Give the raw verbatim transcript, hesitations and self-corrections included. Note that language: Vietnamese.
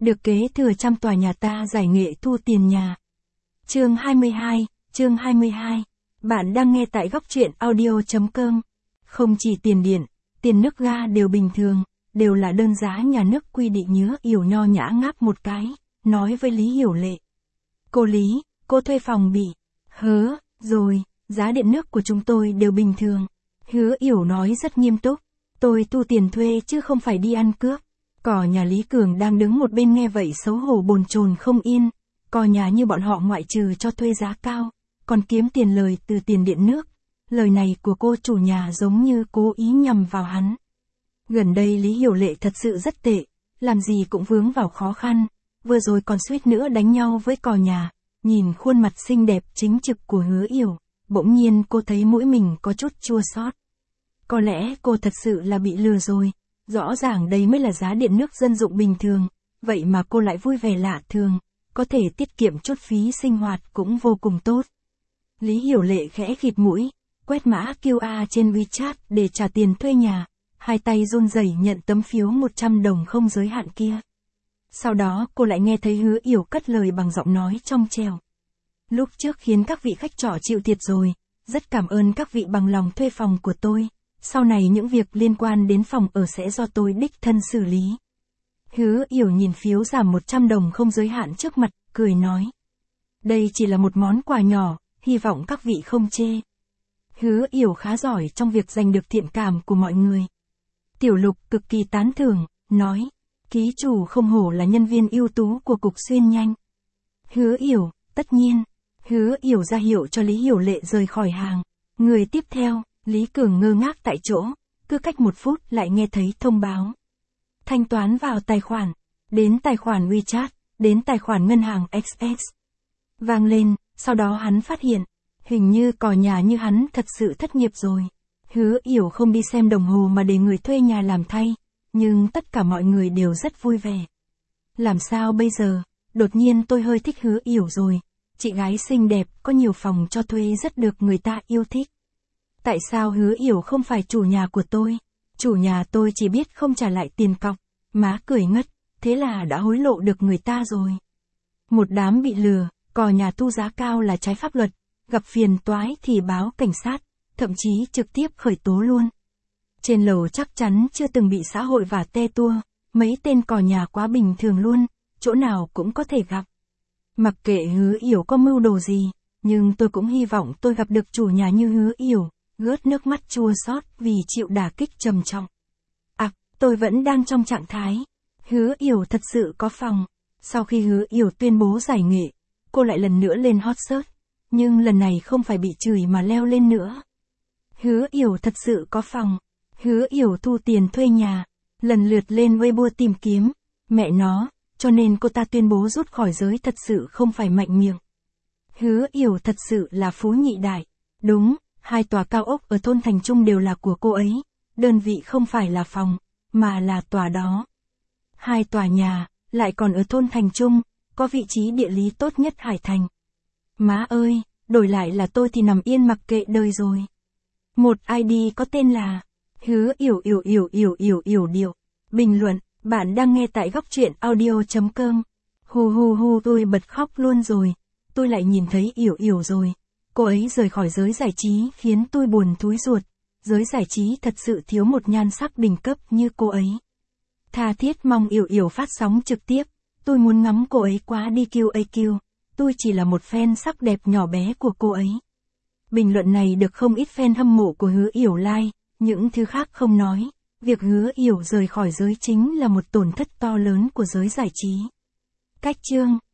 được kế thừa trăm tòa nhà ta giải nghệ thu tiền nhà. Chương hai mươi hai, chương hai mươi hai. Bạn đang nghe tại góc truyện audio chấm com. Không chỉ tiền điện, tiền nước ga đều bình thường, đều là đơn giá nhà nước quy định. Nhớ Yểu nho nhã ngáp một cái, nói với Lý Hiểu Lệ. Cô Lý, cô thuê phòng bị hớ rồi, giá điện nước của chúng tôi đều bình thường. Hứa Yểu nói rất nghiêm túc, tôi thu tiền thuê chứ không phải đi ăn cướp. Cò nhà Lý Cường đang đứng một bên nghe vậy xấu hổ bồn chồn không yên. Cò nhà như bọn họ ngoại trừ cho thuê giá cao, còn kiếm tiền lời từ tiền điện nước. Lời này của cô chủ nhà giống như cố ý nhằm vào hắn. Gần đây Lý Hiểu Lệ thật sự rất tệ, làm gì cũng vướng vào khó khăn, vừa rồi còn suýt nữa đánh nhau với cò nhà. Nhìn khuôn mặt xinh đẹp chính trực của Hứa Yểu, bỗng nhiên cô thấy mũi mình có chút chua xót. Có lẽ cô thật sự là bị lừa rồi, rõ ràng đây mới là giá điện nước dân dụng bình thường, vậy mà cô lại vui vẻ lạ thường, có thể tiết kiệm chút phí sinh hoạt cũng vô cùng tốt. Lý Hiểu Lệ khẽ khịt mũi, quét mã quy rờ trên WeChat để trả tiền thuê nhà, hai tay run rẩy nhận tấm phiếu một trăm đồng không giới hạn kia. Sau đó cô lại nghe thấy Hứa Yểu cất lời bằng giọng nói trong trẻo. Lúc trước khiến các vị khách trọ chịu thiệt rồi, rất cảm ơn các vị bằng lòng thuê phòng của tôi, sau này những việc liên quan đến phòng ở sẽ do tôi đích thân xử lý. Hứa Yểu nhìn phiếu giảm một trăm đồng không giới hạn trước mặt, cười nói. Đây chỉ là một món quà nhỏ, hy vọng các vị không chê. Hứa Yểu khá giỏi trong việc giành được thiện cảm của mọi người. Tiểu Lục cực kỳ tán thưởng, nói. Ký chủ không hổ là nhân viên ưu tú của cục xuyên nhanh. Hứa Yểu, tất nhiên. Hứa Yểu ra hiệu cho Lý Hiểu Lệ rời khỏi hàng. Người tiếp theo, Lý Cường ngơ ngác tại chỗ, cứ cách một phút lại nghe thấy thông báo. Thanh toán vào tài khoản, đến tài khoản WeChat, đến tài khoản ngân hàng ích ét. Vang lên, sau đó hắn phát hiện, hình như cò nhà như hắn thật sự thất nghiệp rồi. Hứa Yểu không đi xem đồng hồ mà để người thuê nhà làm thay, nhưng tất cả mọi người đều rất vui vẻ. Làm sao bây giờ, đột nhiên tôi hơi thích Hứa Yểu rồi, chị gái xinh đẹp, có nhiều phòng cho thuê rất được người ta yêu thích. Tại sao Hứa Yểu không phải chủ nhà của tôi? Chủ nhà tôi chỉ biết không trả lại tiền cọc, má cười ngất, thế là đã hối lộ được người ta rồi. Một đám bị lừa, cò nhà thu giá cao là trái pháp luật, gặp phiền toái thì báo cảnh sát, thậm chí trực tiếp khởi tố luôn. Trên lầu chắc chắn chưa từng bị xã hội vả te tua, mấy tên cò nhà quá bình thường luôn, chỗ nào cũng có thể gặp. Mặc kệ Hứa Yểu có mưu đồ gì, nhưng tôi cũng hy vọng tôi gặp được chủ nhà như Hứa Yểu, gớt nước mắt chua xót vì chịu đả kích trầm trọng. À, tôi vẫn đang trong trạng thái. Hứa Yểu thật sự có phòng. Sau khi Hứa Yểu tuyên bố giải nghệ, cô lại lần nữa lên hot search, nhưng lần này không phải bị chửi mà leo lên nữa. Hứa Yểu thật sự có phòng. Hứa Yểu thu tiền thuê nhà, lần lượt lên Weibo tìm kiếm, mẹ nó, cho nên cô ta tuyên bố rút khỏi giới thật sự không phải mạnh miệng. Hứa Yểu thật sự là phú nhị đại, đúng, hai tòa cao ốc ở thôn Thành Trung đều là của cô ấy, đơn vị không phải là phòng, mà là tòa đó. Hai tòa nhà, lại còn ở thôn Thành Trung, có vị trí địa lý tốt nhất Hải Thành. Má ơi, đổi lại là tôi thì nằm yên mặc kệ đời rồi. Một i đê có tên là Hứa Yểu Yểu Yểu Yểu Yểu Yểu Điệu. Bình luận, bạn đang nghe tại góc truyện audio chấm com. Hu hu hu tôi bật khóc luôn rồi, tôi lại nhìn thấy Yểu Yểu rồi. Cô ấy rời khỏi giới giải trí khiến tôi buồn thúi ruột, giới giải trí thật sự thiếu một nhan sắc đỉnh cấp như cô ấy. Tha thiết mong Yểu Yểu phát sóng trực tiếp, tôi muốn ngắm cô ấy quá đi quy a quy, tôi chỉ là một fan sắc đẹp nhỏ bé của cô ấy. Bình luận này được không ít fan hâm mộ của Hứa Yểu like, những thứ khác không nói, việc Hứa Yểu rời khỏi giới chính là một tổn thất to lớn của giới giải trí. Cách chương